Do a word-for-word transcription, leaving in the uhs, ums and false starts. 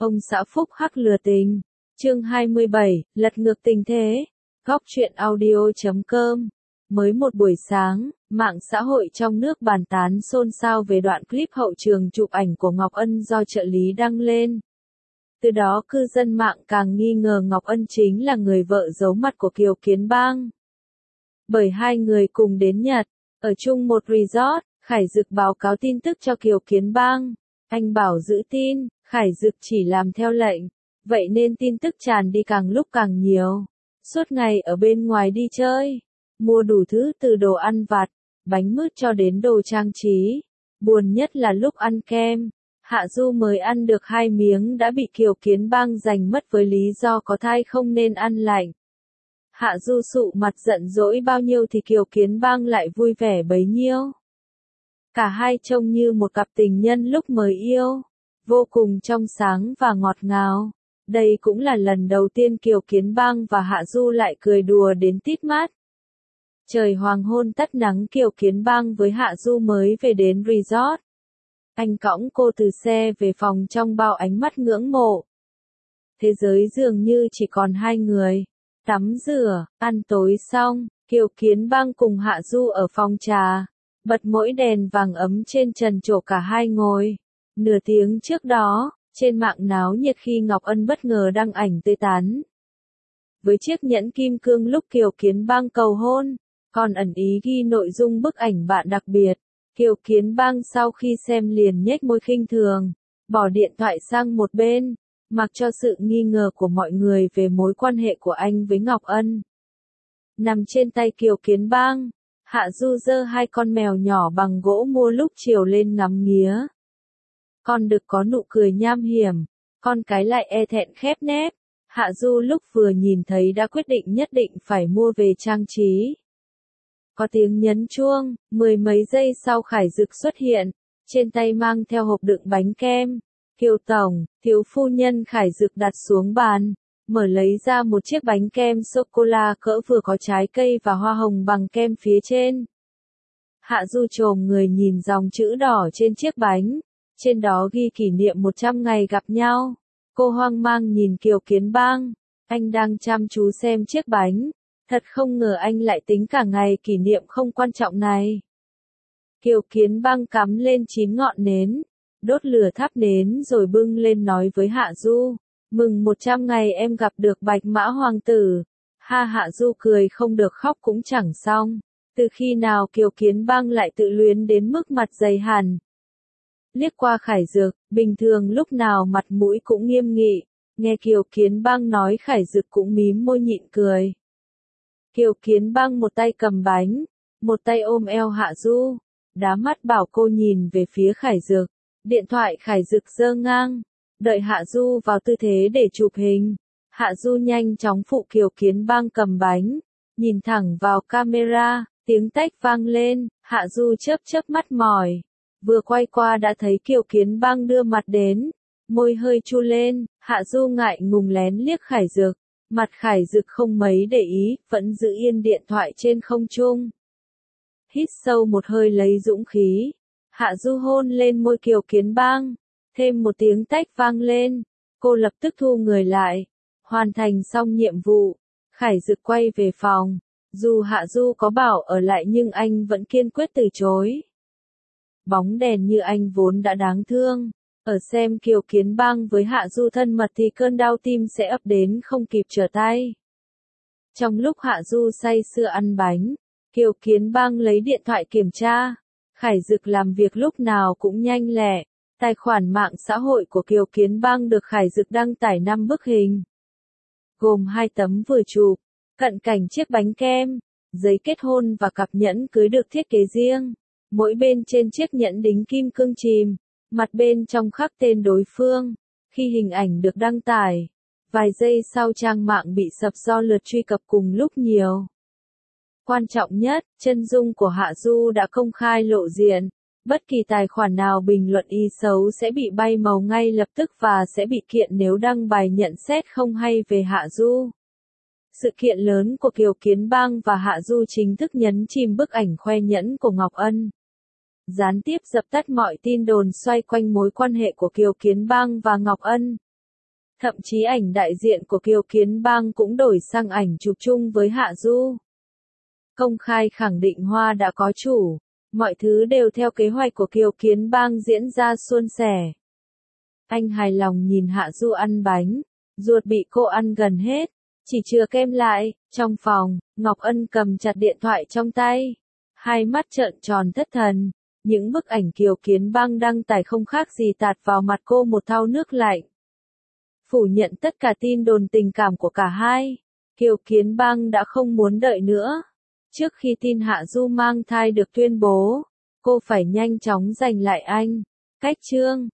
Ông xã phúc hắc lừa tình. Chương hai mươi bảy, lật ngược tình thế. Góc truyện audio chấm com. Mới một buổi sáng, mạng xã hội trong nước bàn tán xôn xao về đoạn clip hậu trường chụp ảnh của Ngọc Ân do trợ lý đăng lên. Từ đó cư dân mạng càng nghi ngờ Ngọc Ân chính là người vợ giấu mặt của Kiều Kiến Bang. Bởi hai người cùng đến Nhật, ở chung một resort, Khải Dực báo cáo tin tức cho Kiều Kiến Bang. Anh bảo giữ tin, Khải Dực chỉ làm theo lệnh. Vậy nên tin tức tràn đi càng lúc càng nhiều. Suốt ngày ở bên ngoài đi chơi, mua đủ thứ từ đồ ăn vặt, bánh mứt cho đến đồ trang trí. Buồn nhất là lúc ăn kem, Hạ Du mới ăn được hai miếng đã bị Kiều Kiến Bang giành mất với lý do có thai không nên ăn lạnh. Hạ Du sụ mặt giận dỗi bao nhiêu thì Kiều Kiến Bang lại vui vẻ bấy nhiêu. Cả hai trông như một cặp tình nhân lúc mới yêu, vô cùng trong sáng và ngọt ngào. Đây cũng là lần đầu tiên Kiều Kiến Bang và Hạ Du lại cười đùa đến tít mắt. Trời hoàng hôn tắt nắng, Kiều Kiến Bang với Hạ Du mới về đến resort. Anh cõng cô từ xe về phòng trong bao ánh mắt ngưỡng mộ. Thế giới dường như chỉ còn hai người. Tắm rửa, ăn tối xong, Kiều Kiến Bang cùng Hạ Du ở phòng trà. Bật mỗi đèn vàng ấm trên trần chỗ cả hai ngồi. Nửa tiếng trước đó, trên mạng náo nhiệt khi Ngọc Ân bất ngờ đăng ảnh tươi tắn. Với chiếc nhẫn kim cương lúc Kiều Kiến Bang cầu hôn, còn ẩn ý ghi nội dung bức ảnh bạn đặc biệt. Kiều Kiến Bang sau khi xem liền nhếch môi khinh thường, bỏ điện thoại sang một bên, mặc cho sự nghi ngờ của mọi người về mối quan hệ của anh với Ngọc Ân. Nằm trên tay Kiều Kiến Bang, Hạ Du giơ hai con mèo nhỏ bằng gỗ mua lúc chiều lên ngắm nghía. Con đực có nụ cười nham hiểm, con cái lại e thẹn khép nép. Hạ Du lúc vừa nhìn thấy đã quyết định nhất định phải mua về trang trí. Có tiếng nhấn chuông, mười mấy giây sau Khải Dực xuất hiện, trên tay mang theo hộp đựng bánh kem. Kiều Tổng, thiếu phu nhân Khải Dực đặt xuống bàn, mở lấy ra một chiếc bánh kem sô-cô-la cỡ vừa có trái cây và hoa hồng bằng kem phía trên. Hạ Du chồm người nhìn dòng chữ đỏ trên chiếc bánh, trên đó ghi kỷ niệm một trăm ngày gặp nhau. Cô hoang mang nhìn Kiều Kiến Bang, anh đang chăm chú xem chiếc bánh, thật không ngờ anh lại tính cả ngày kỷ niệm không quan trọng này. Kiều Kiến Bang cắm lên chín ngọn nến, đốt lửa thắp nến rồi bưng lên nói với Hạ Du, mừng một trăm ngày em gặp được Bạch Mã Hoàng tử. Ha, Hạ Du cười không được khóc cũng chẳng xong, từ khi nào Kiều Kiến Bang lại tự luyến đến mức mặt dày hẳn. Liếc qua Khải Dực, bình thường lúc nào mặt mũi cũng nghiêm nghị, nghe Kiều Kiến Bang nói Khải Dực cũng mím môi nhịn cười. Kiều Kiến Bang một tay cầm bánh, một tay ôm eo Hạ Du, đá mắt bảo cô nhìn về phía Khải Dực. Điện thoại Khải Dực giơ ngang, đợi Hạ Du vào tư thế để chụp hình. Hạ Du nhanh chóng phụ Kiều Kiến Bang cầm bánh, nhìn thẳng vào camera, tiếng tách vang lên, Hạ Du chớp chớp mắt mỏi. Vừa quay qua đã thấy Kiều Kiến Bang đưa mặt đến, môi hơi chu lên, Hạ Du ngại ngùng lén liếc Khải Dực, mặt Khải Dực không mấy để ý, vẫn giữ yên điện thoại trên không trung. Hít sâu một hơi lấy dũng khí, Hạ Du hôn lên môi Kiều Kiến Bang, thêm một tiếng tách vang lên, cô lập tức thu người lại, hoàn thành xong nhiệm vụ, Khải Dực quay về phòng, dù Hạ Du có bảo ở lại nhưng anh vẫn kiên quyết từ chối. Bóng đèn như anh vốn đã đáng thương, ở xem Kiều Kiến Bang với Hạ Du thân mật thì cơn đau tim sẽ ập đến không kịp trở tay. Trong lúc Hạ Du say sưa ăn bánh, Kiều Kiến Bang lấy điện thoại kiểm tra. Khải Dực làm việc lúc nào cũng nhanh lẹ, tài khoản mạng xã hội của Kiều Kiến Bang được Khải Dực đăng tải năm bức hình. Gồm hai tấm vừa chụp, cận cảnh chiếc bánh kem, giấy kết hôn và cặp nhẫn cưới được thiết kế riêng. Mỗi bên trên chiếc nhẫn đính kim cương chìm, mặt bên trong khắc tên đối phương. Khi hình ảnh được đăng tải, vài giây sau trang mạng bị sập do lượt truy cập cùng lúc nhiều. Quan trọng nhất, chân dung của Hạ Du đã công khai lộ diện. Bất kỳ tài khoản nào bình luận y xấu sẽ bị bay màu ngay lập tức và sẽ bị kiện nếu đăng bài nhận xét không hay về Hạ Du. Sự kiện lớn của Kiều Kiến Bang và Hạ Du chính thức nhấn chìm bức ảnh khoe nhẫn của Ngọc Ân. Gián tiếp dập tắt mọi tin đồn xoay quanh mối quan hệ của Kiều Kiến Bang và Ngọc Ân. Thậm chí ảnh đại diện của Kiều Kiến Bang cũng đổi sang ảnh chụp chung với Hạ Du. Công khai khẳng định Hoa đã có chủ, mọi thứ đều theo kế hoạch của Kiều Kiến Bang diễn ra suôn sẻ. Anh hài lòng nhìn Hạ Du ăn bánh, ruột bị cô ăn gần hết, chỉ chừa kem lại. Trong phòng, Ngọc Ân cầm chặt điện thoại trong tay, hai mắt trợn tròn thất thần. Những bức ảnh Kiều Kiến Bang đăng tải không khác gì tạt vào mặt cô một thau nước lạnh. Phủ nhận tất cả tin đồn tình cảm của cả hai, Kiều Kiến Bang đã không muốn đợi nữa. Trước khi tin Hạ Du mang thai được tuyên bố, cô phải nhanh chóng giành lại anh. Cách chương